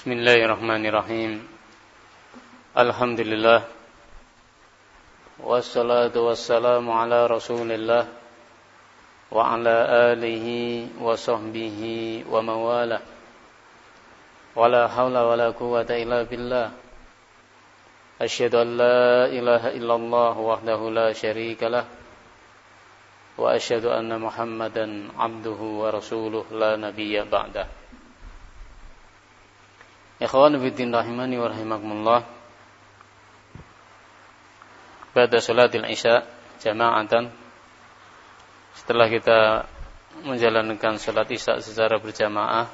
Bismillahirrahmanirrahim. Alhamdulillah. Wassalatu wassalamu ala Rasulillah wa ala alihi wa sahbihi wa mawala. Wala hawla wala quwwata illa billah. Asyhadu an la ilaha illallah wahdahu la syarika lah. Wa asyhadu anna Muhammadan abduhu wa rasuluh la nabiyya ba'dah. Ikhwan fillah rahimani wa rahimakumullah. Pada salatil isya jama'atan, setelah kita menjalankan salat isya secara berjamaah,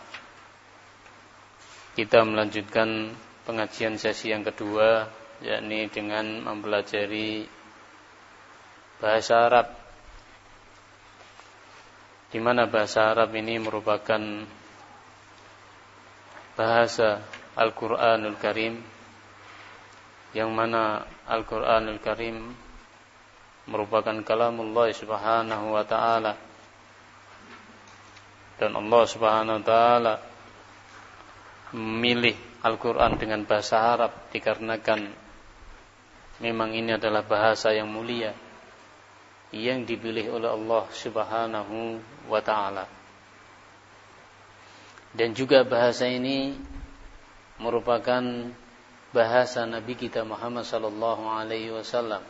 kita melanjutkan pengajian sesi yang kedua, yakni dengan mempelajari bahasa Arab, di mana bahasa Arab ini merupakan bahasa Al-Quranul Karim, yang mana Al-Quranul Karim merupakan kalamullah subhanahu wa ta'ala, dan Allah subhanahu wa ta'ala memilih Al-Quran dengan bahasa Arab dikarenakan memang ini adalah bahasa yang mulia yang dipilih oleh Allah subhanahu wa ta'ala. Dan juga bahasa ini merupakan bahasa Nabi kita Muhammad sallallahu alaihi wasallam.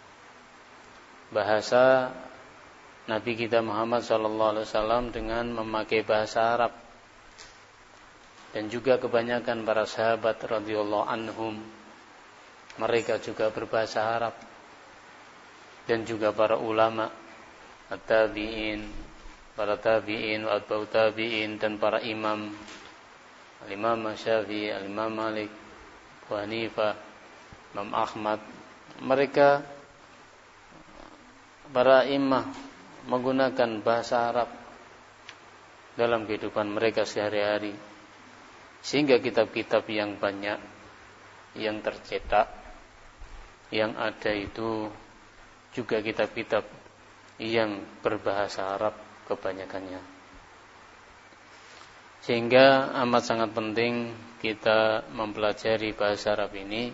Bahasa Nabi kita Muhammad sallallahu alaihi wasallam dengan memakai bahasa Arab. Dan juga kebanyakan para sahabat radhiyallahu anhum, mereka juga berbahasa Arab. Dan juga para ulama, at-tabi'in, para tabi'in, atba'u tabi'in, dan para imam, Al-Imam Syafi'i, Al-Imam Malik, Abu Hanifah, Imam Ahmad, mereka para imam menggunakan bahasa Arab dalam kehidupan mereka sehari-hari, sehingga kitab-kitab yang banyak yang tercetak, yang ada itu juga kitab-kitab yang berbahasa Arab kebanyakannya. Sehingga amat sangat penting kita mempelajari bahasa Arab ini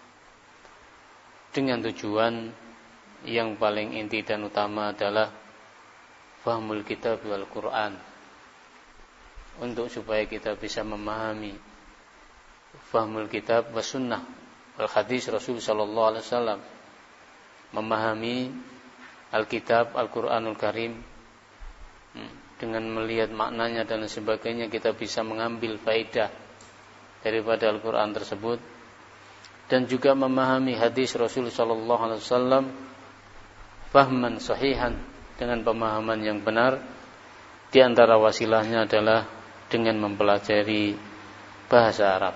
dengan tujuan yang paling inti dan utama adalah fahmul kitab wal Quran, untuk supaya kita bisa memahami fahmul kitab was sunnah wal hadis Rasul sallallahu alaihi wasallam, memahami Alkitab Al-Quranul Karim. Dengan melihat maknanya dan sebagainya, kita bisa mengambil faedah daripada Al-Quran tersebut, dan juga memahami hadis Rasul sallallahu alaihi wasallam fahman sahihan, dengan pemahaman yang benar. Di antara wasilahnya adalah dengan mempelajari bahasa Arab.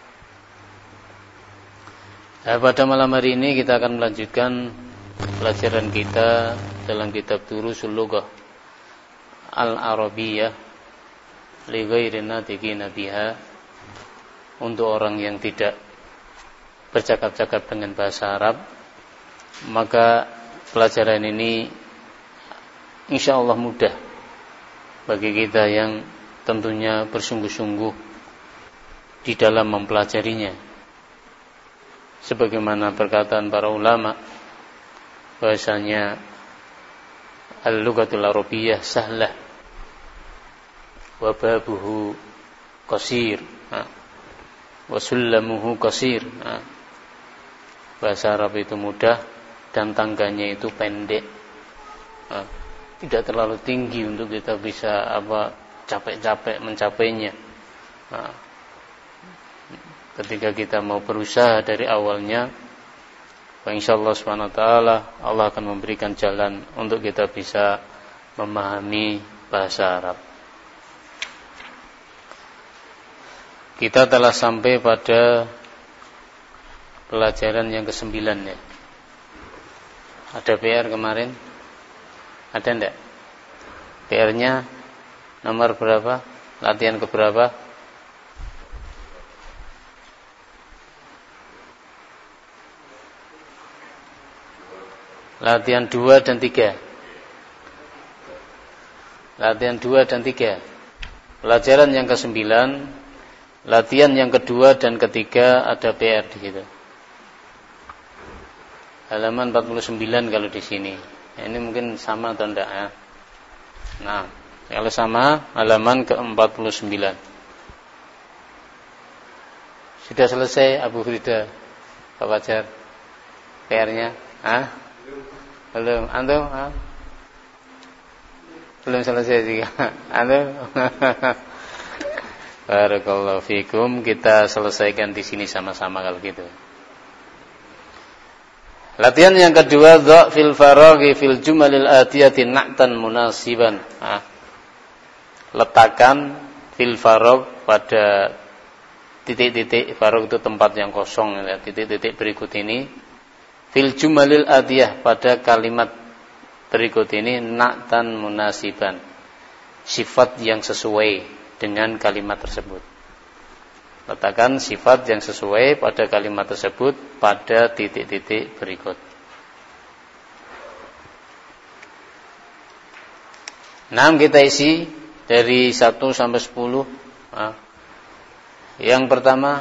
Pada malam hari ini kita akan melanjutkan pelajaran kita dalam kitab Durusul Lughah Al-Arabiyyah li ghairi natiqina biha, untuk orang yang tidak bercakap-cakap dengan bahasa Arab. Maka pelajaran ini insyaallah mudah bagi kita yang tentunya bersungguh-sungguh di dalam mempelajarinya. Sebagaimana perkataan para ulama bahasanya al-lughatul arabiyyah sahlah wa babuhu qasir wa sullamuhu qasir. Bahasa Arab itu mudah dan tangganya itu pendek, tidak terlalu tinggi untuk kita bisa capek-capek mencapainya. Ketika kita mau berusaha dari awalnya, insyaallah subhanahu wa ta'ala Allah akan memberikan jalan untuk kita bisa memahami bahasa Arab. Kita telah sampai pada pelajaran yang ke-9 ya. Ada PR kemarin? Ada enggak? PR-nya nomor berapa? Latihan ke berapa? Latihan 2 dan 3. Latihan 2 dan 3. Pelajaran yang ke-9 Latihan yang kedua dan ketiga ada PR di situ. Halaman 49 kalau di sini. Ini mungkin sama atau enggak ya? Nah, kalau sama halaman ke-49. Sudah selesai Abu Frida, Pak Fajar? PR-nya? Belum. Antum? Belum selesai juga. Antum? Barakallahu fikum. Kita selesaikan di sini sama-sama kalau gitu. Latihan yang kedua, dha' fil faraghi fil jumalil atiyati na'tan munasiban. Letakkan fil faragh pada titik-titik. Faragh itu tempat yang kosong ya. Titik-titik berikut ini fil jumalil atiyah, pada kalimat berikut ini na'tan munasiban, sifat yang sesuai dengan kalimat tersebut. Letakkan sifat yang sesuai pada kalimat tersebut pada titik-titik berikut. Nah, kita isi dari 1 sampai 10. Yang pertama,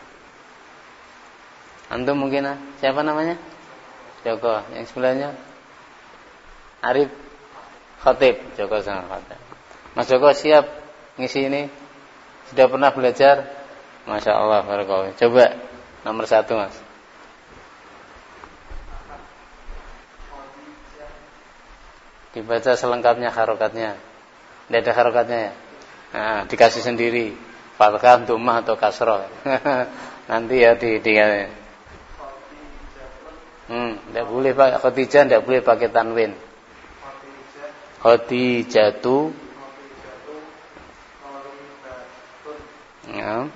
antum mungkin siapa namanya? Joko. Yang sebelahnya Arif Khatib. Joko sama Khatib. Mas Joko siap ngisi ini? Sudah pernah belajar? Masya Allah, barakallahu. Coba nomor 1 Mas. Dibaca selengkapnya harokatnya. Tidak ada harokatnya ya? Nah, dikasih sendiri. Fathah, dhammah atau kasroh. Nanti ya tidak boleh pakai Khadijah, tidak boleh pakai tanwin. Khadijatu. Ya.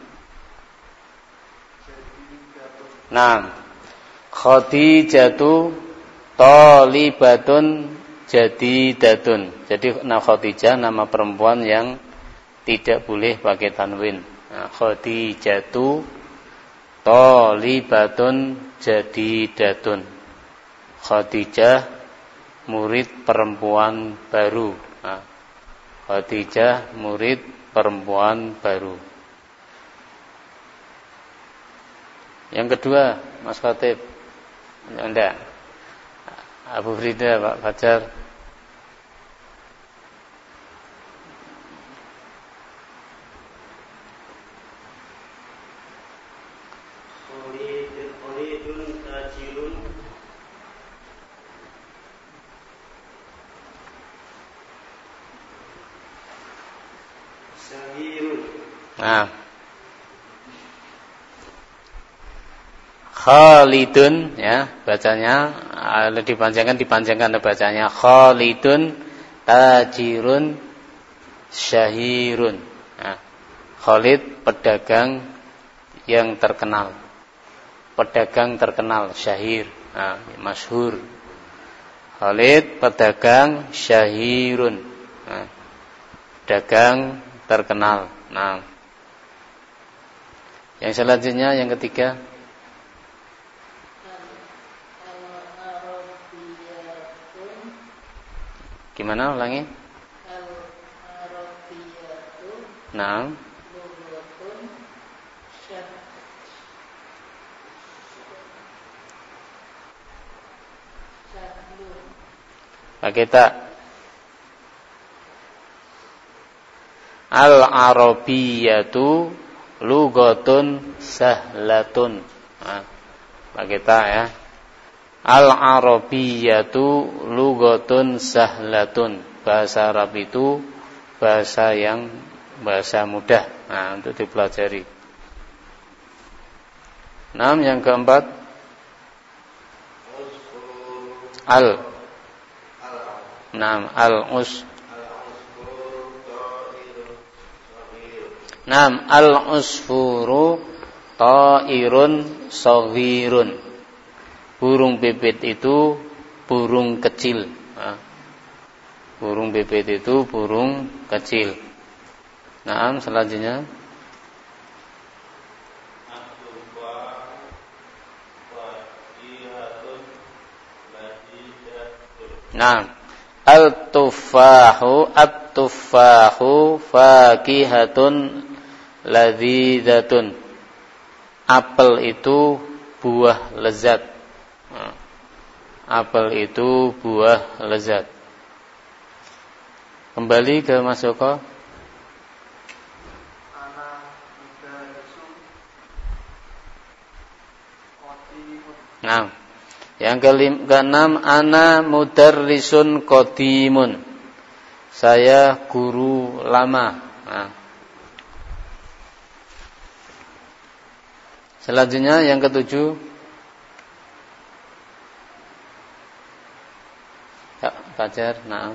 Nah, Khadijatu talibatun jadidatun. Jadi Khadijah nama perempuan yang tidak boleh pakai tanwin. Nah, Khadijatu talibatun jadidatun. Khadijah murid perempuan baru. Nah, Khadijah murid perempuan baru. Yang kedua, Mas Khatib. Enggak. Abu Frida, Pak Fajar. Khalidun tajirun. Syahirun. Nah. Khalidun ya bacanya, dipanjangkan bacanya Khalidun tajirun syahirun. Nah, Khalid pedagang yang terkenal, syahir, masyhur. Khalid pedagang syahirun, pedagang terkenal. Nah, yang selanjutnya yang ketiga, gimana ulangi? Nah, pakai tak. Al-Arabiyatu lughatun sahlatun. Nah, pakai tak ya. Al-Arabiyatu lughatun sahlatun. Bahasa Arab itu bahasa mudah. Nah, untuk dipelajari. Nah, yang keempat, al-usfuru ta'irun shaghirun. Burung pipit itu burung kecil. Burung pipit itu burung kecil. Nah, selanjutnya at-tuffahu fakihatun ladzidatun. Apel itu buah lezat. Apel itu buah lezat. Kembali ke Mas Joko. Nah, yang keenam, ana mudarrisun qadimun. Saya guru lama. Nah. Selanjutnya yang ketujuh. Ya, Fajar. Nah.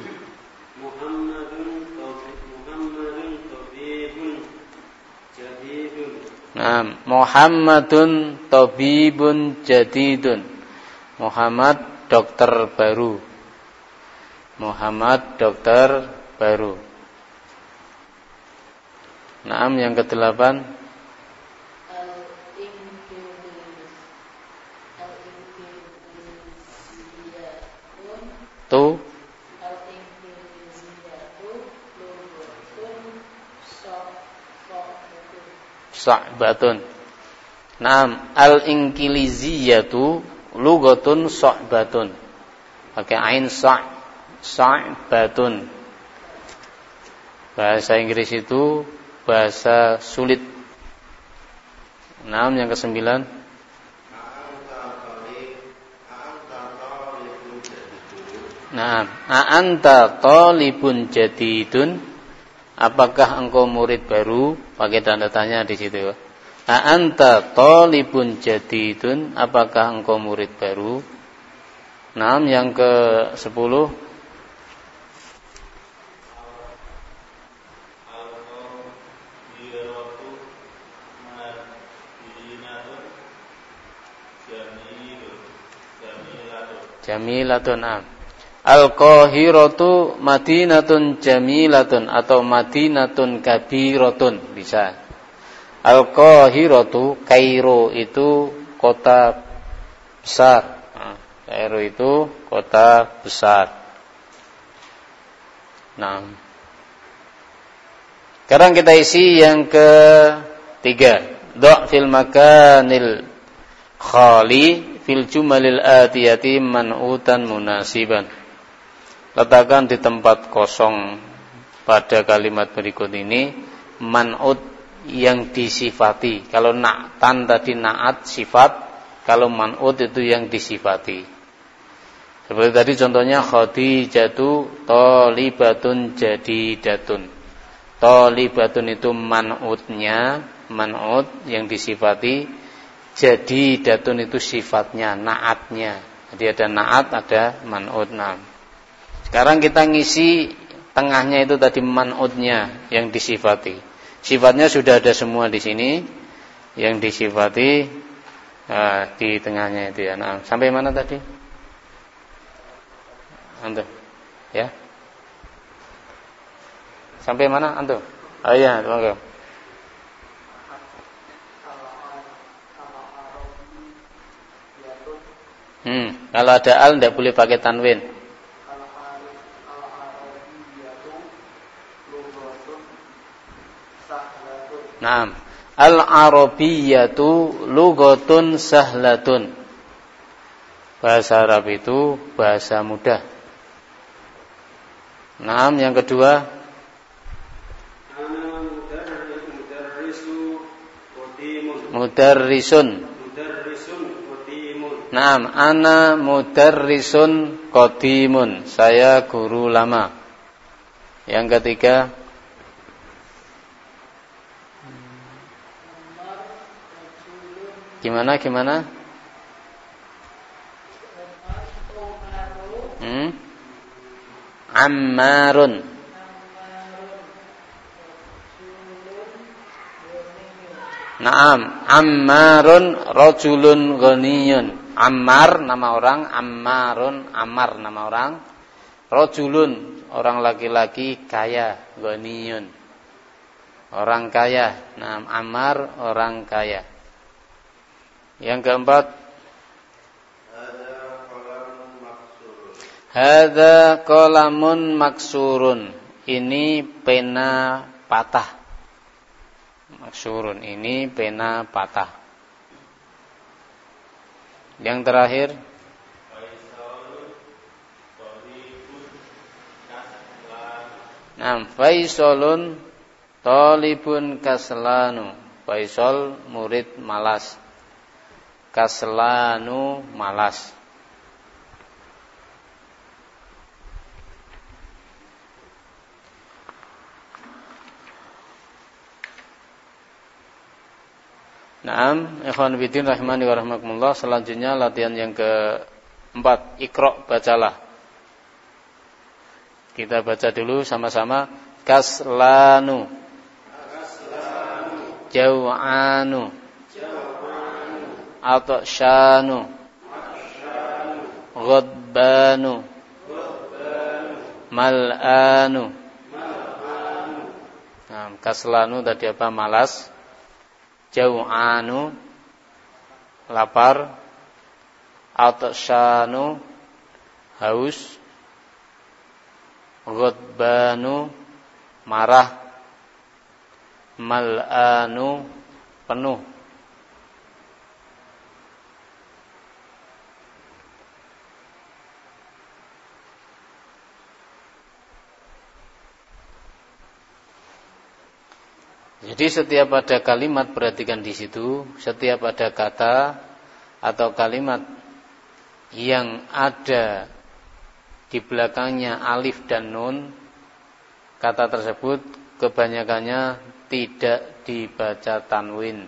Nah, Muhammadun tabibun jadidun. Muhammad dokter baru. Muhammad dokter baru. Naam, yang ke-8. Tu Sa'batun. Naam, al-inkiliziyatu lugatun sa'batun. Pakai ain sa'batun. Bahasa Inggris itu bahasa sulit. Naam, yang ke-9. Naam, a'anta talibun jadidun. Apakah engkau murid baru? Pakai tanda tanya di situ. A'anta talibun jadidun. Apakah engkau murid baru? Naam, yang ke-10. Jamilatun. Naam. Al-Qahiratu madinatun jamilatun atau madinatun kabiratun bisa. Al-Qahiratu, Kairo itu kota besar. Kairo itu kota besar. Nah, sekarang kita isi yang ke-3. Do' fil makanil khali fil jumalil atiyati man'utan munasiban. Letakkan di tempat kosong pada kalimat berikut ini man'ut yang disifati. Kalau na'tan tadi na'at sifat, kalau man'ut itu yang disifati. Seperti tadi contohnya Khadijatu thalibatun jadidatun. Thalibatun itu man'utnya, man'ut yang disifati. Jadidatun itu sifatnya, na'atnya. Jadi ada na'at, ada man'ut. Nah, sekarang kita ngisi tengahnya itu tadi man'utnya yang disifati. Sifatnya sudah ada semua di sini. Yang disifati di tengahnya itu ya. Nah, sampai mana tadi? Antum. Ya. Sampai mana antum? Oh iya, oke. Kalau ada al tidak boleh pakai tanwin. Naam. Al-Arabiyyatu lughatun sahlatun. Bahasa Arab itu bahasa mudah. Naam, yang kedua. Mudarrisun. Naam, ana mudarrisun qadimun. Saya guru lama. Yang ketiga. Gimana? Ammarun. Naam, Ammarun rajulun ghaniyun. Ammar nama orang, Ammarun Ammar nama orang. Rajulun orang laki-laki kaya, ghaniyun orang kaya. Naam, Ammar orang kaya. Yang keempat, hadza qalamun maksurun. Ini pena patah. Maksurun ini pena patah. Yang terakhir Faisalun talibun kaslanu. Faisal murid malas. Kaslanu malas. Ikhwan fillah rahimani wa rahmakumullah. Selanjutnya latihan yang keempat, Iqra, bacalah. Kita baca dulu sama-sama. Kaslanu, Jaw'anu, Atsyanu, Ghadbanu, Mal'anu. Kaslanu tadi apa? Malas. Jaw'anu, lapar. Atsyanu, haus. Ghadbanu, marah. Mal'anu, penuh. Jadi setiap ada kalimat, perhatikan di situ, setiap ada kata atau kalimat yang ada di belakangnya alif dan nun, kata tersebut kebanyakannya tidak dibaca tanwin.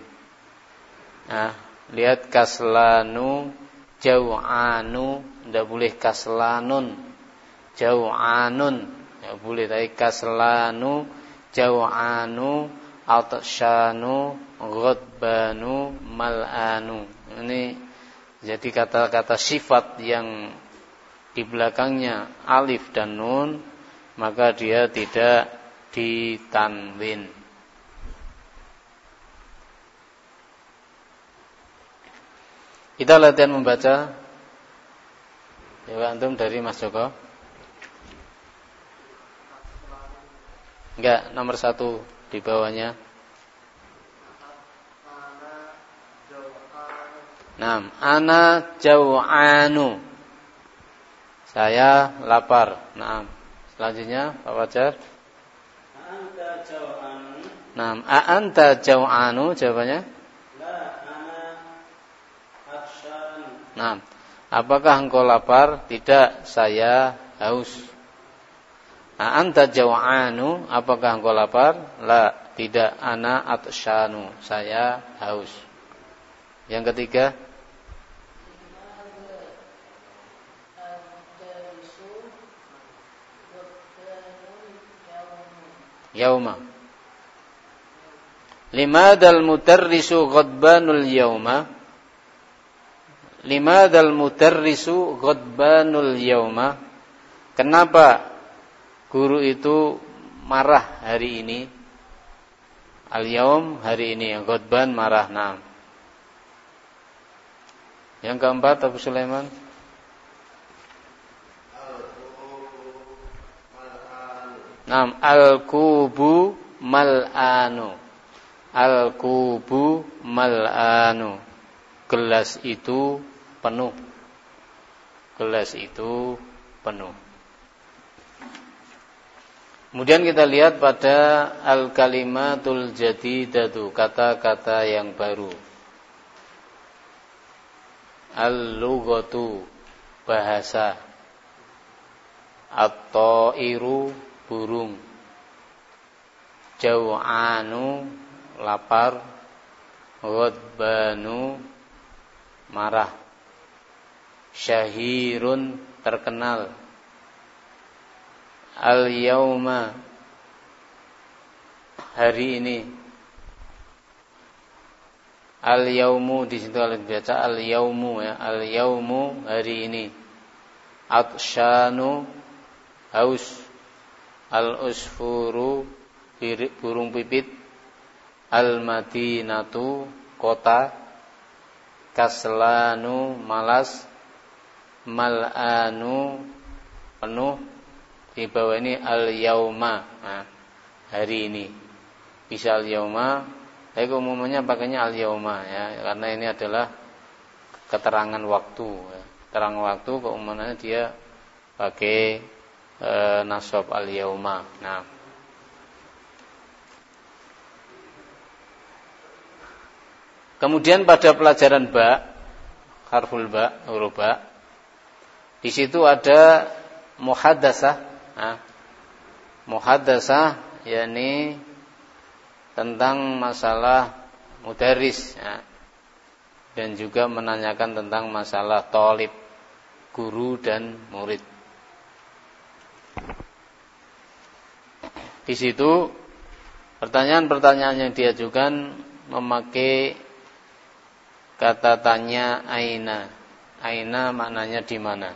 Lihat kaslanu, jaw'anu, tidak boleh kaslanun, jaw'anun, tidak boleh. Tapi kaslanu, jaw'anu, atsyanu, ghadbanu, mal'anu. Ini jadi kata-kata sifat yang di belakangnya alif dan nun, maka dia tidak ditanwin. Kita latihan membaca. Coba antum dari Mas Joko. Enggak, nomor 1 di bawahnya. Ana jaw'anu. Saya lapar. Selanjutnya Pak Fajar. Anta jaw'anu. Anta jaw'anu jawabannya? La, ana atsyanu. Apakah engkau lapar? Tidak, saya haus. Anta jaw'anu, apakah engkau lapar? La, tidak, ana atsyanu, saya haus. Yang ketiga, yauma. Limadal mudarrisu ghadbanul yauma? Limadal mudarrisu ghadbanul yauma? Kenapa guru itu marah hari ini? Al-yaum, hari ini. Ghadban, marah. Yang keempat, Abu Sulaiman. Al-kubu mal'anu. Al-kubu mal'anu. Gelas itu penuh. Gelas itu penuh. Kemudian kita lihat pada al-kalimatul jadidatu, kata-kata yang baru. Al-lughatu, bahasa. At-ta'iru, burung. Jaw'anu, lapar. Ghadbanu, marah. Syahirun, terkenal. Al-yauma, hari ini. Al-yaumu, di situ kalian baca al-yaumu ya. Al-yaumu, hari ini. Atsyanu, haus. Al-usfuru, burung pipit. Al-madinatu, kota. Kaslanu, malas. Mal'anu, penuh. Di bawah ini al-yauma, hari ini. Bisa al-yauma, Tapi umumnya pakainya al-yauma ya, karena ini adalah keterangan waktu ya. Keterangan waktu keumumannya dia pakai nasab al-yauma. Nah. Kemudian pada pelajaran ba, harful ba, huruf ba, di situ ada muhaddatsah. Nah, muhaddatsah yakni tentang masalah mudarris ya, dan juga menanyakan tentang masalah thalib, guru dan murid. Di situ pertanyaan-pertanyaan yang diajukan memakai kata tanya aina. Aina maknanya di mana?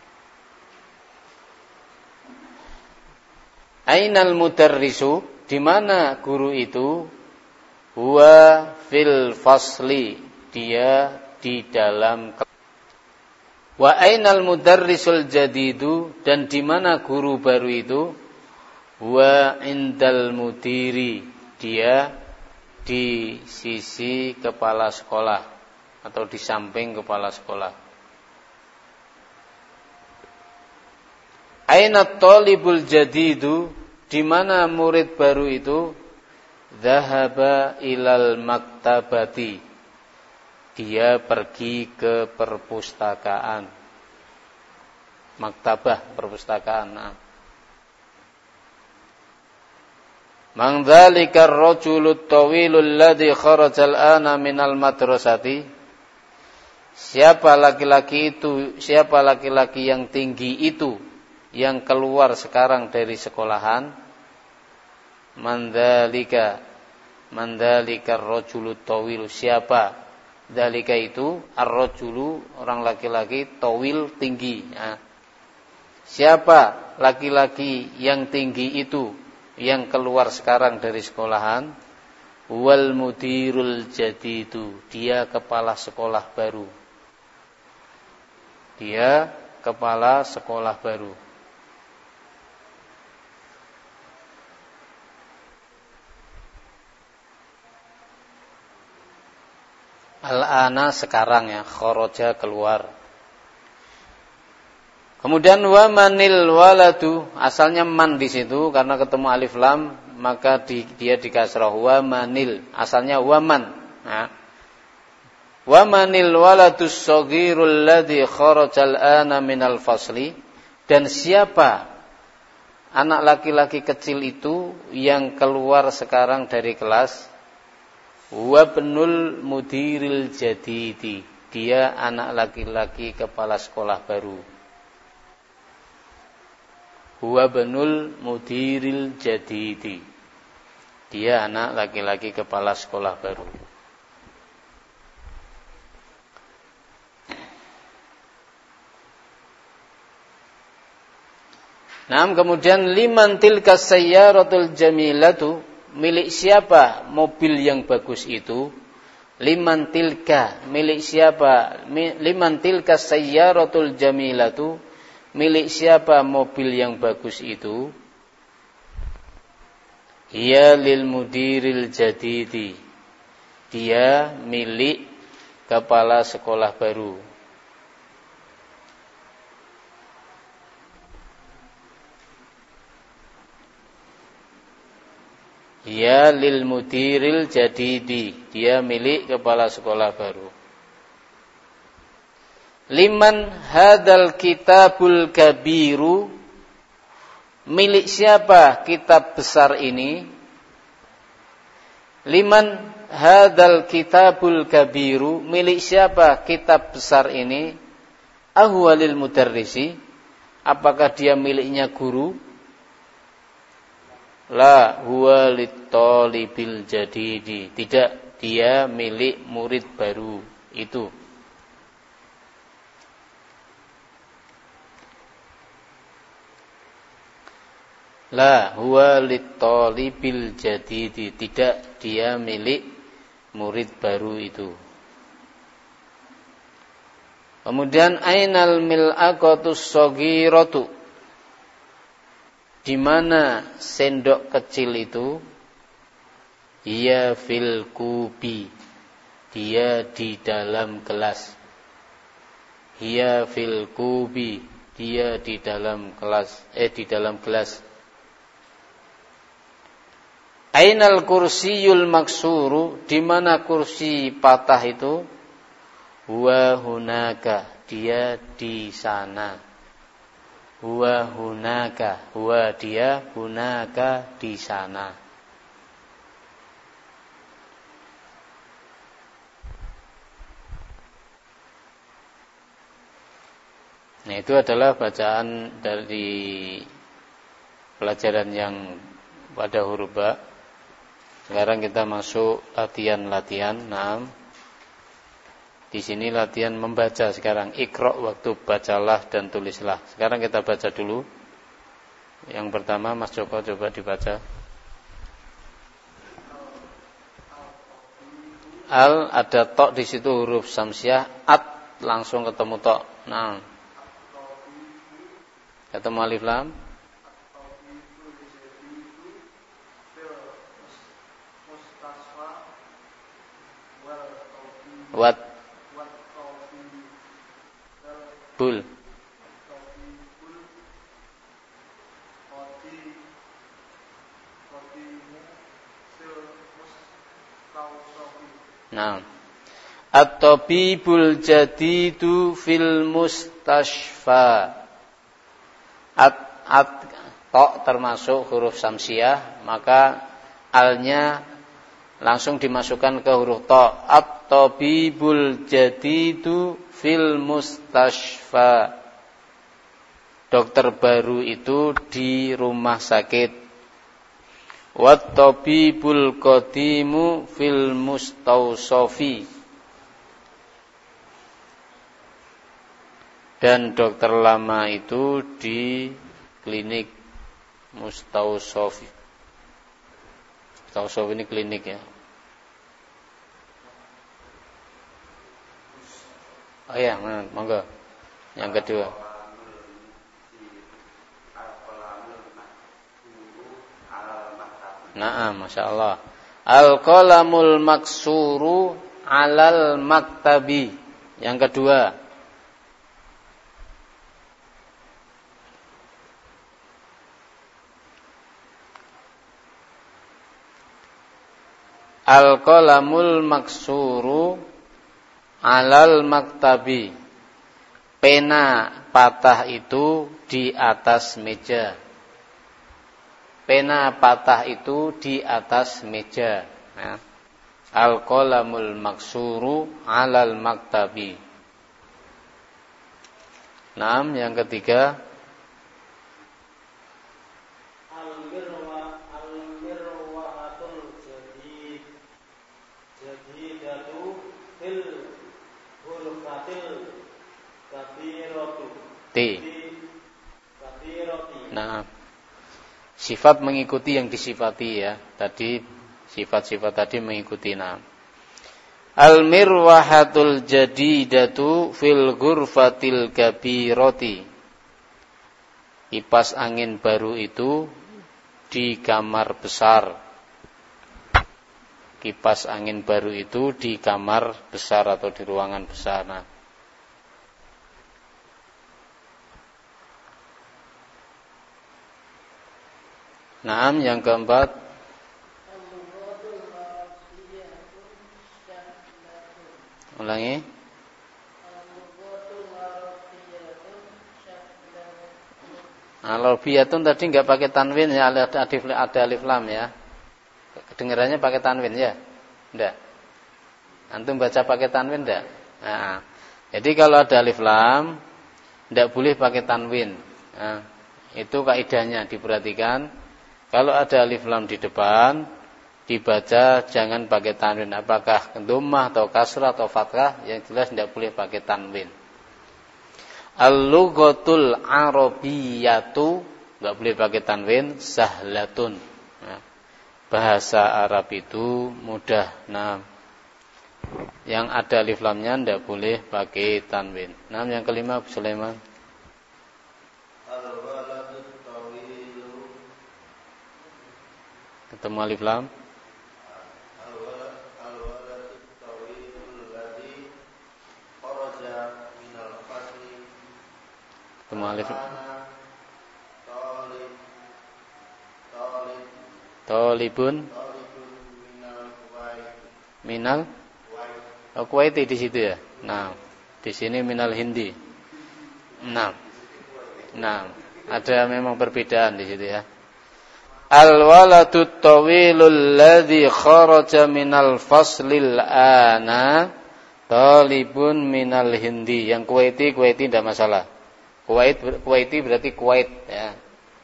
Ainal mudarrisu, di mana guru itu? Huwa fil fasli, dia di dalam kelas. Wa ainal mudarrisul jadidu, dan di mana guru baru itu? Huwa indal mudiri, dia di sisi kepala sekolah atau di samping kepala sekolah. Aina talibul jadidu, di mana murid baru itu? Dhahaba ilal maktabati, dia pergi ke perpustakaan. Maktabah, perpustakaan. Nah. Man dzalika ar-rajulut tawilul ladzi kharajal ana minal madrasati, siapa laki-laki itu, siapa laki-laki yang tinggi itu yang keluar sekarang dari sekolahan? Mandalika ar-rajulu tawil, siapa? Dalika itu ar-rajulu, orang laki-laki, tawil, tinggi ya. Siapa laki-laki yang tinggi itu yang keluar sekarang dari sekolahan? Wal mudirul jadidu, dia kepala sekolah baru. Dia kepala sekolah baru. Al-ana sekarang ya, kharaja keluar. Kemudian wa manil waladu, asalnya man di situ karena ketemu alif lam maka dia dikasrah wa manil, asalnya wa man. Nah. Wa manil waladus shaghirul ladzi kharajal ana minal fasli, dan siapa anak laki-laki kecil itu yang keluar sekarang dari kelas? Wabnul mudiril jadidi, dia anak laki-laki kepala sekolah baru. Wabnul mudiril jadidi, dia anak laki-laki kepala sekolah baru. Nah, kemudian liman tilka sayyaratul jamilatu, milik siapa mobil yang bagus itu? Liman tilka, milik siapa? Liman tilka sayyaratul jamilatu, milik siapa mobil yang bagus itu? Hiya lil mudiril jadidi, dia milik kepala sekolah baru. Ya lil mudiril jadidi, dia milik kepala sekolah baru. Liman hadal kitabul kabiru, milik siapa kitab besar ini? Liman hadal kitabul kabiru, milik siapa kitab besar ini? Ahuwa lil mudarrisi, apakah dia miliknya guru? La huwa lit-talibil jadidi, tidak, dia milik murid baru itu. La huwa lit-talibil jadidi, tidak, dia milik murid baru itu. Kemudian ainal mil'aqatus shaghiratu, di mana sendok kecil itu? Hiya fil kubi. Dia di dalam gelas. Hiya fil kubi. Dia di dalam gelas. Ainal kursiyul maksuru, di mana kursi patah itu? Huwa hunaka, dia di sana. Huwa hunaka, huwa dia, hunaka di sana. Nah, itu adalah bacaan dari pelajaran yang pada huruf ba. Sekarang kita masuk latihan-latihan. Nah, di sini latihan membaca sekarang. Iqra, waktu bacalah dan tulislah. Sekarang kita baca dulu. Yang pertama Mas Joko coba dibaca. Al, ada tok di situ huruf samsiah. At, langsung ketemu tok. Nah, ketemu alif lam. Wat bul. Nah, at-tabibul jadidu fil mustashfa. Tok termasuk huruf samsiah, maka alnya langsung dimasukkan ke huruf ta. At-tabibul jadidu fil mustashfa. Dokter baru itu di rumah sakit. Wat-tabibul qadimu fil mustausofi. Dan dokter lama itu di klinik mustausofi. Mustausofi ini klinik ya. Oh ya, monggo. Yang kedua. Naam, Masya Allah. Al-qalamul maksuru alal maktabi. Yang kedua. Al-qalamul maksuru alal maktabi. Pena patah itu di atas meja. Pena patah itu di atas meja. Ya. Al-qalamul maksuru alal maktabi. Naam, yang ketiga. T. Nah, sifat mengikuti yang disifati ya. Tadi sifat-sifat tadi mengikuti. Nah, al-mirwahatul jadidatu fil ghurfatil kabirati. Kipas angin baru itu di kamar besar. Kipas angin baru itu di kamar besar atau di ruangan besar. Naam, yang keempat. Ulangi. Al-Arabiyatun tadi enggak pakai tanwin ya, ada alif lam ya. Kedengarannya pakai tanwin ya? Enggak. Antum baca pakai tanwin enggak? Nah, jadi kalau ada alif lam enggak boleh pakai tanwin. Nah, itu kaidahnya diperhatikan. Kalau ada alif lam di depan, dibaca jangan pakai tanwin. Apakah dhammah atau kasrah atau fathah, yang jelas tidak boleh pakai tanwin. Al-lughatul arabiyyatu, enggak boleh pakai tanwin, sahlatun. Nah, bahasa Arab itu mudah. Nah, yang ada alif lamnya tidak boleh pakai tanwin. Nah, yang kelima, Abu Sulaiman. Ketemu alif lam. Ketemu alif. Talibun minal Kuwaiti di situ ya. Nah, di sini minal Hindi. Nah, ada memang perbedaan di situ ya. Al-waladut tawilul ladzi kharaja minal faslil ana talibun minal Hindi. Yang Kuwaiti tidak masalah. Kuwaiti berarti Kuwait ya.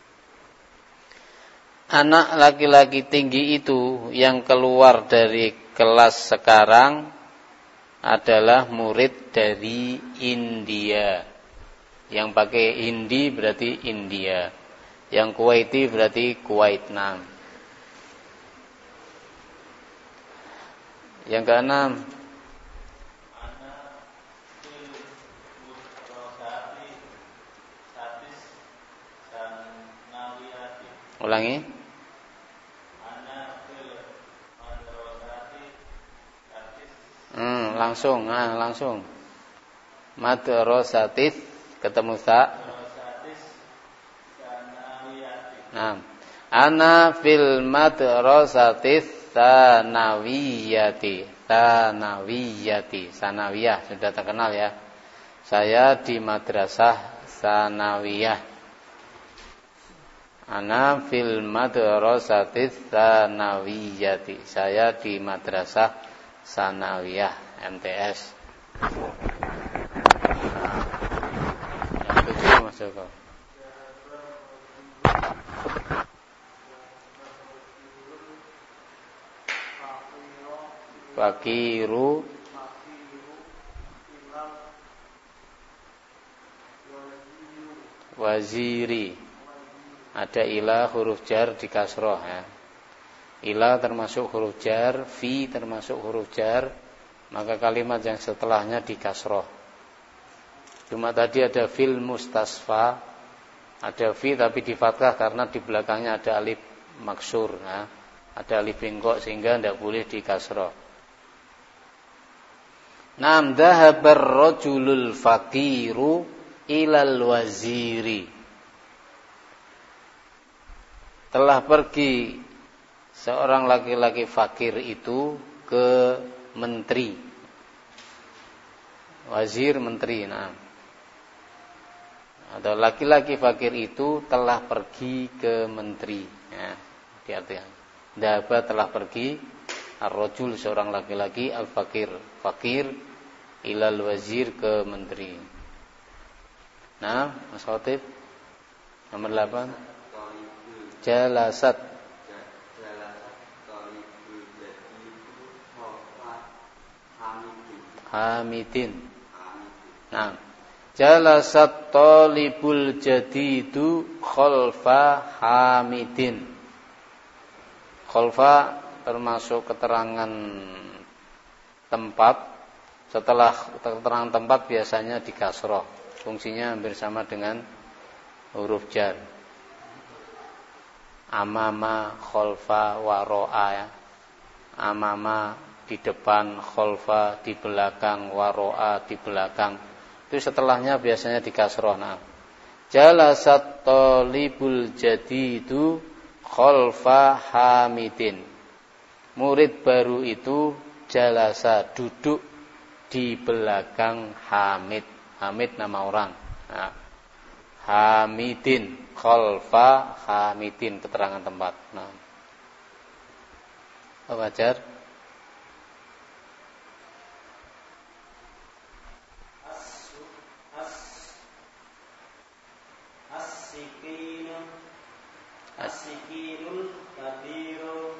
Anak laki-laki tinggi itu yang keluar dari kelas sekarang adalah murid dari India. Yang pakai Hindi berarti India. Yang Kuwaiti berarti Kuwait. Nah. Yang keenam. Ulangi. Langsung. Madrasatis ketemu sa. Nah, ana fil madrasatis sanawiyati. Sanawiyah sudah terkenal ya. Saya di madrasah sanawiyah. Ana fil madrasatis sanawiyati. Saya di madrasah sanawiyah MTS. Yang kedua Mas Joko. Fakiru waziri. Ada ila huruf jar di kasroh ya. Ila termasuk huruf jar, fi termasuk huruf jar, maka kalimat yang setelahnya di kasroh. Cuma tadi ada fil mustasfa, ada fi tapi di fathah karena di belakangnya ada alif maksur ya. Ada alif bengkok sehingga tidak boleh di kasroh. Nam dhahabar rajulul faqiru ilal waziri. Telah pergi seorang laki-laki fakir itu ke menteri. Wazir menteri. Nah. Atau laki-laki fakir itu telah pergi ke menteri. Ya, diartikan. Dhahaba telah pergi. Ar-rajul seorang laki-laki, al-fakir fakir ilal wazir ke menteri. Nah, Mas Khatib nomor 8. Jalasat Hamidin. Nah, jalasat talibul jadidu khalfa Hamidin. Khalfa termasuk keterangan tempat. Setelah keterangan tempat biasanya di kasroh. Fungsinya hampir sama dengan huruf jar. Amama, khalfa, waro'a ya. Amama di depan, khalfa di belakang, waro'a di belakang. Itu setelahnya biasanya di kasroh. Nah, jalasat talibul jadidu khalfa Hamidin. Murid baru itu jalasa duduk di belakang Hamid. Hamid nama orang. Nah, Hamidin khalfa Hamidin keterangan tempat. Nah, wajar. As-sikinul kabiru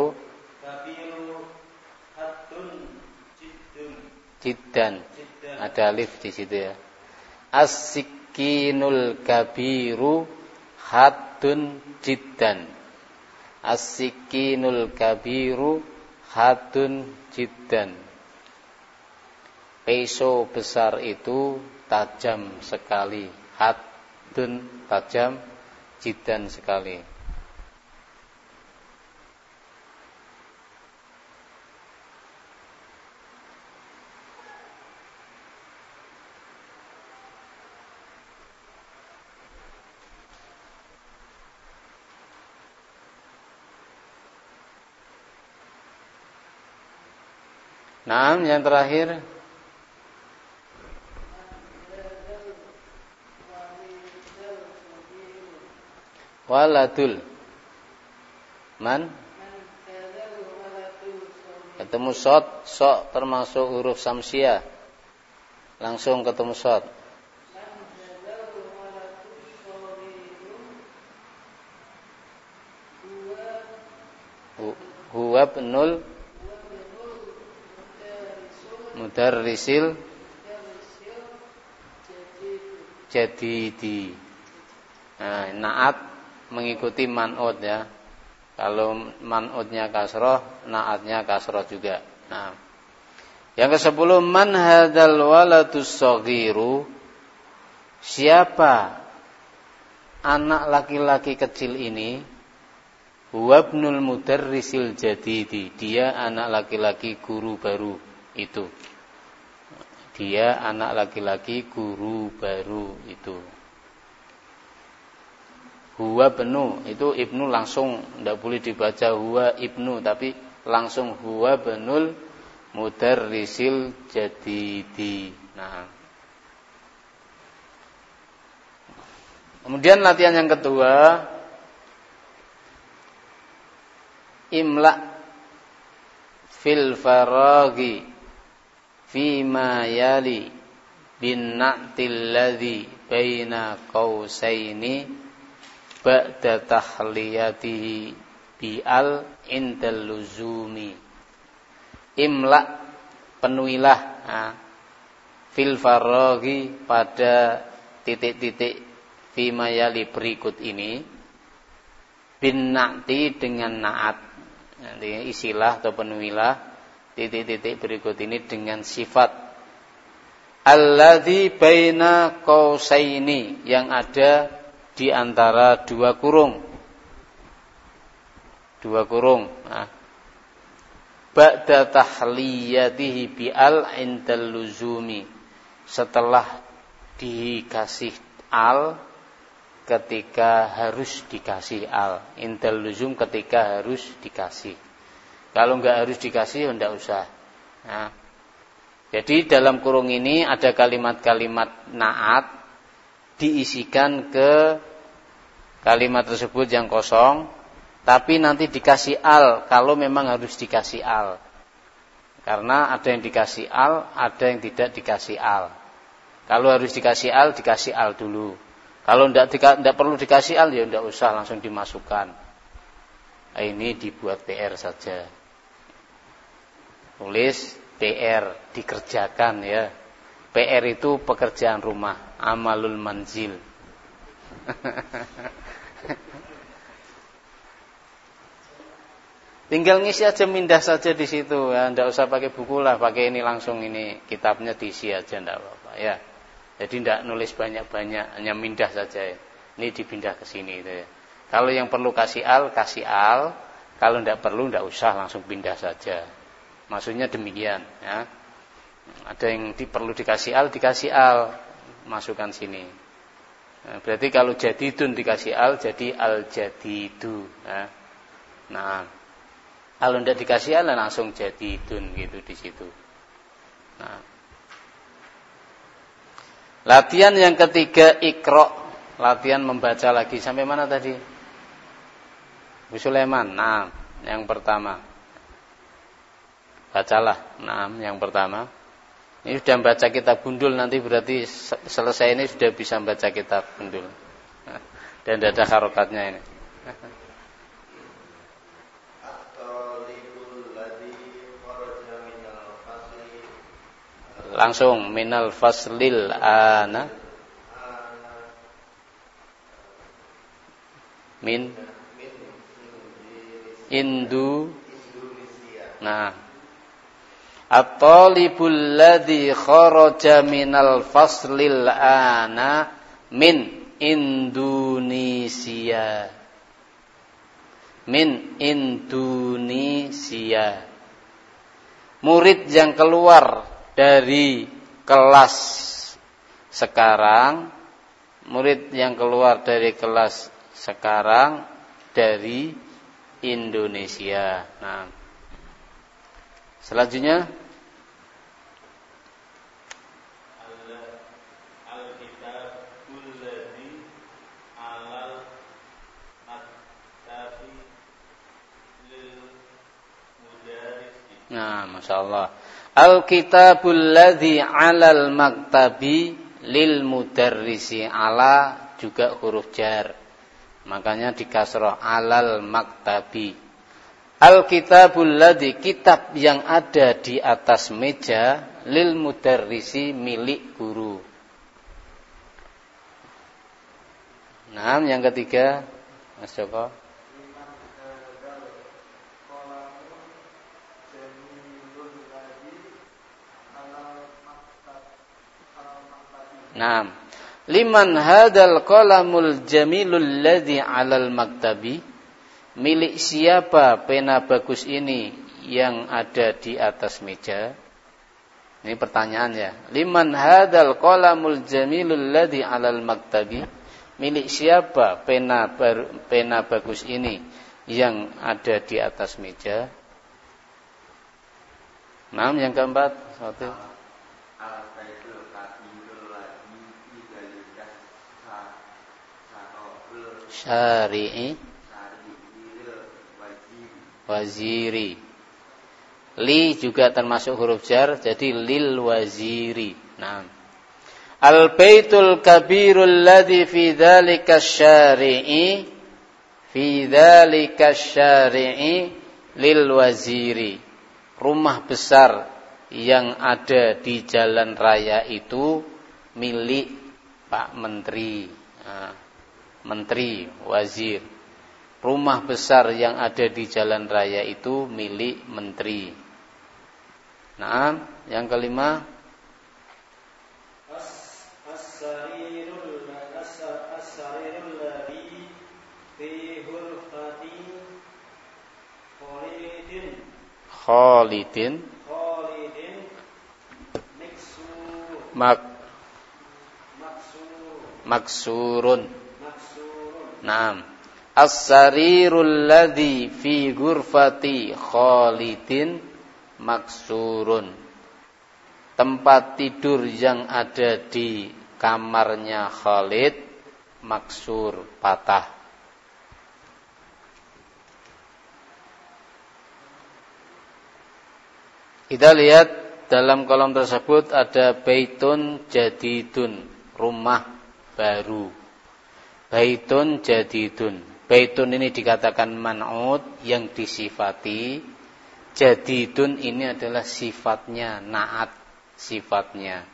hattun jiddan. Ada alif di situ ya. As-sikinul kabiru hattun jiddan. As-sikinul kabiru hattun jiddan. Pisau besar itu tajam sekali. Hattun tajam, jiddan sekali. Naam, yang terakhir. Waladul. Man? Ketemu shad, sok termasuk huruf samsiah. Langsung ketemu shad. Huwa ibnul mudarrisil jadidi. Nah, naat mengikuti man'ud ya. Kalau man'udnya kasroh, naatnya kasroh juga. Nah, yang ke-10, man hadzal waladus shaghiru, siapa anak laki-laki kecil ini? Huwa ibnul mudarrisil jadidi, dia anak laki-laki guru baru itu. Dia anak laki-laki guru baru itu. Huwa ibnu, itu ibnu langsung tidak boleh dibaca huwa ibnu, tapi langsung huwa ibnul mudarrisil jadidi. Nah, kemudian latihan yang kedua, imla fil faraghi fima yali bin na'til ladzi baina qausaini ba'da tahliyatihi bi'al indal luzumi. Imla, penuhilah fil faraghi, pada titik-titik fima yali berikut ini, bin na'ti dengan na'at. Nanti isilah atau penuhilah titik-titik berikut ini dengan sifat alladzi baina qausaini, yang ada di antara dua kurung. Nah, ba'da tahliyatihi bi'al indal luzumi, setelah dikasih al ketika harus dikasih al. Indal luzum, ketika harus dikasih. Kalau enggak harus dikasih, enggak usah. Nah, jadi dalam kurung ini ada kalimat-kalimat naat diisikan ke kalimat tersebut yang kosong, tapi nanti dikasih al kalau memang harus dikasih al. Karena ada yang dikasih al, ada yang tidak dikasih al. Kalau harus dikasih al dulu. Kalau tidak perlu dikasih al, ya tidak usah, langsung dimasukkan. Ini dibuat PR saja. Tulis PR, dikerjakan ya. PR itu pekerjaan rumah, amalul manzil. Tinggal ngisi aja, mindah saja di situ ya, tidak usah pakai buku lah, pakai ini langsung, ini kitabnya diisi aja, tidak apa-apa ya. Jadi tidak nulis banyak-banyak, hanya mindah saja. Ini dipindah ke sini. Gitu ya. Kalau yang perlu kasih al. Kalau tidak perlu, tidak usah, langsung pindah saja. Maksudnya demikian. Ya. Ada yang perlu dikasih al, masukkan sini. Nah, berarti kalau jadidun dikasih al, jadi al jadidu. Ya. Nah, kalau tidak dikasih al, langsung jadidun gitu di situ. Nah. Latihan yang ketiga, Iqra, latihan membaca lagi. Sampai mana tadi? Bu Sulaiman. Nah, yang pertama. Bacalah. Nah, yang pertama. Ini sudah baca kitab gundul, nanti berarti selesai ini sudah bisa baca kitab gundul. Dan tidak ada harokatnya ini. Langsung minal faslil ana min indu. Nah, at-talibul ladzi kharaja minal faslil ana min Indonesia. Min Indonesia. Murid yang keluar dari kelas sekarang, murid yang keluar dari kelas sekarang dari Indonesia. Nah, selanjutnya masyaallah. Al-kitabul ladzi 'alal maktabi lil mudarrisi, ala juga huruf jar. Makanya dikasroh alal maktabi. Al-kitabul ladzi, kitab yang ada di atas meja, lil mudarrisi, milik guru. Nah, yang ketiga, Mas Joko. Naam. Liman hadal qalamul jamilul ladzi 'alal maktabi? Milik siapa pena bagus ini yang ada di atas meja? Ini pertanyaan ya. Liman hadal qalamul jamilul ladzi 'alal maktabi? Milik siapa pena bagus ini yang ada di atas meja? Naam, yang keempat. Satu. Syari'i waziri. Li juga termasuk huruf jar, jadi lil waziri. Nah, al baitul kabirul ladzi fi dzalika syari'i, fi dzalika syari'i lil waziri. Rumah besar yang ada di jalan raya itu milik Pak Menteri. Nah, Menteri, wazir. Rumah besar yang ada di jalan raya itu milik menteri. Nah, yang kelima. As-sarirul ladzi fi hurfati Khalidin maksurun. Naam. As-sarirul ladzi fi ghurfati Khalidin maksurun. Tempat tidur yang ada di kamarnya Khalid maksur, patah. Kita lihat dalam kolom tersebut ada baitun jadidun, rumah baru. Baitun jadidun. Baitun ini dikatakan man'ud, yang disifati. Jadidun ini adalah sifatnya, na'at sifatnya.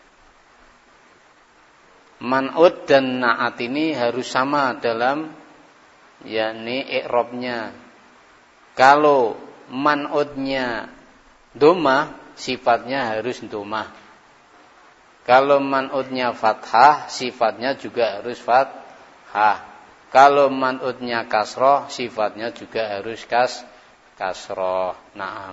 Man'ud dan na'at ini harus sama dalam yakni i'rabnya. Kalau man'udnya domah, sifatnya harus domah. Kalau man'udnya fathah, sifatnya juga harus fathah. Kalau man'udnya kasroh, sifatnya juga harus kasroh. Naam.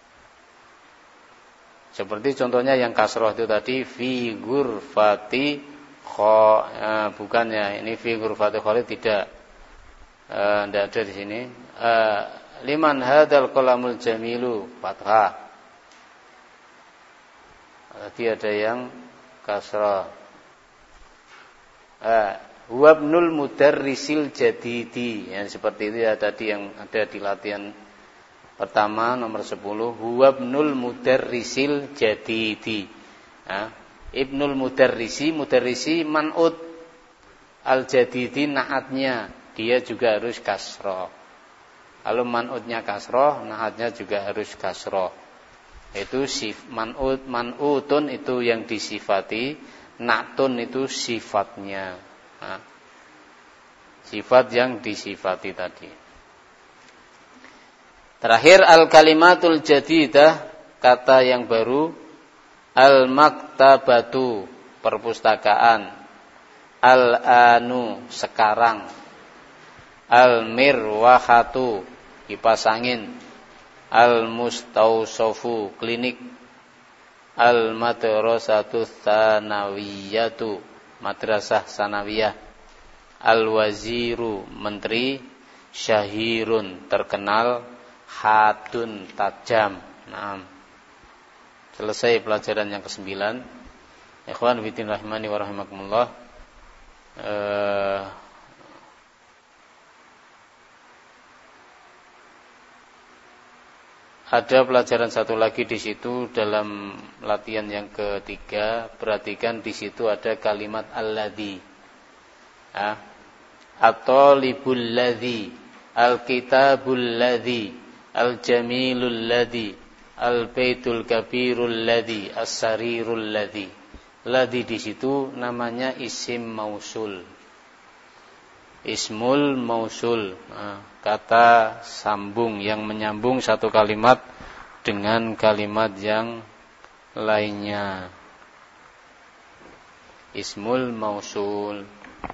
Seperti contohnya yang kasroh itu tadi, fi ghurfati bukannya ini fi ghurfati Khalid, tidak. Tidak ada di sini. Liman hadal qalamul jamilu, fathah. Tadi ada yang kasrah. Huwabnul mudarrisil jadidi. Yang seperti itu ya tadi yang ada di latihan pertama nomor 10. Huwabnul mudarrisil jadidi. Ibnul mudarrisi man'ud. Al jadidi na'atnya, dia juga harus kasrah. Kalau man'udnya kasrah, na'atnya juga harus kasrah. Itu man'utun itu yang disifati, na'tun itu sifatnya. Nah, sifat yang disifati tadi. Terakhir al-kalimatul jadidah, kata yang baru. Al-maktabatu, perpustakaan. Al-anu, sekarang. Al-mirwahatu, kipas angin. Al-mustausofu, klinik. Al-madrasatu tsanawiyatu, madrasah sanawiyah. Al-waziru, menteri. Syahirun, terkenal. Hadun, tajam. Nah, selesai pelajaran yang ke-9. Ikhwan fillah rahimani wa rahimakumullah. Ada pelajaran satu lagi di situ dalam latihan yang ketiga. Perhatikan di situ ada kalimat alladzi. At-talibul ladzi, al-kitabul ladzi, al-jamilul ladzi, al-baitul kabirul ladzi, as-sarirul ladzi. Ladzi di situ namanya isim mausul. Ismul mausul, kata sambung yang menyambung satu kalimat dengan kalimat yang lainnya. Ismul mausul.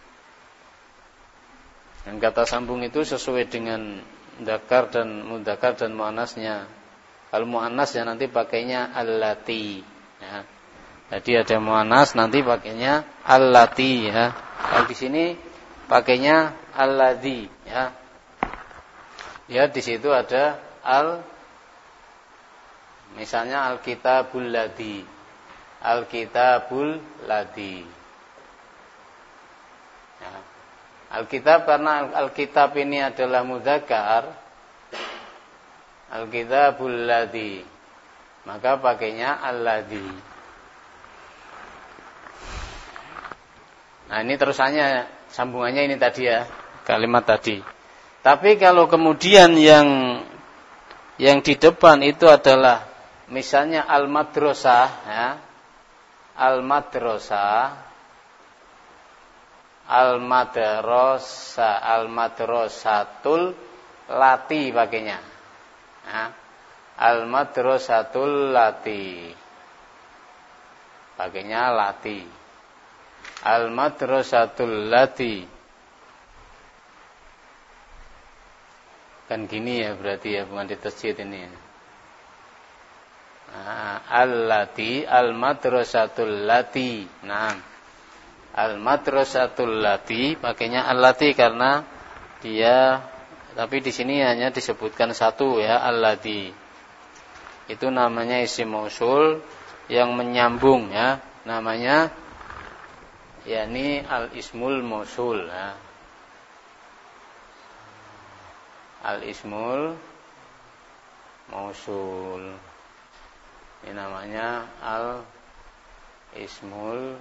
Dan kata sambung itu sesuai dengan dzakar dan mudzakkar dan muannasnya. Kalau muannasnya nanti pakainya allati, ya. Jadi ada muannas nanti pakainya allati, ya. Kalau di sini pakainya alladzi, ya. Lihat di situ ada misalnya al-kitabul ladzi. Al-kitabul ladzi. Ya. Al-kitab karena al-kitab ini adalah mudzakkar. Al-kitabul ladzi. Maka pakainya alladzi. Nah, ini terusannya, sambungannya ini tadi ya, kalimat tadi. Tapi kalau kemudian yang di depan itu adalah misalnya al-madrasah, ya. Al-madrasatul lati pakainya. Ya. Al-madrasatul lati. Pakainya lati. Al-madrasatul lati. Kan gini ya berarti ya, bukan di tasjid ini. Al-lati, al-madrasatul lati. Nah, al-madrasatul lati pakainya al-lati karena dia, tapi di sini hanya disebutkan satu ya, al-lati. Itu namanya isim mausul yang menyambung ya, namanya yakni al-ismul mausul ya. Al-ismul mausul. Ini namanya al-ismul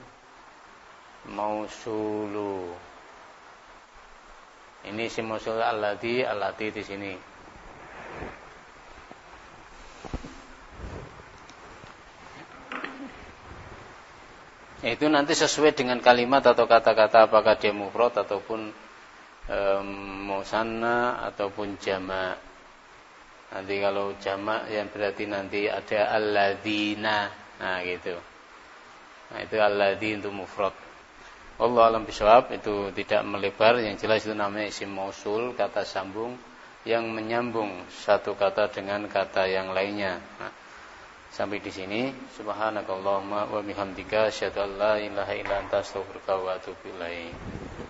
mausulu. Ini isim mausul allati di sini. Itu nanti sesuai dengan kalimat atau kata-kata, apakah dia mufrad ataupun musanna ataupun jamak. Nanti kalau jamak yang berarti nanti ada alladzina. Nah gitu. Nah itu alladzi untuk mufrad. Wallahu a'lam bishawab. Itu tidak melebar, yang jelas itu namanya isim mausul, kata sambung yang menyambung satu kata dengan kata yang lainnya. Nah, sampai di sini. Subhanakallahumma wa bihamdika asyhadu an la ilaha illa anta astaghfiruka wa atubu ilaik.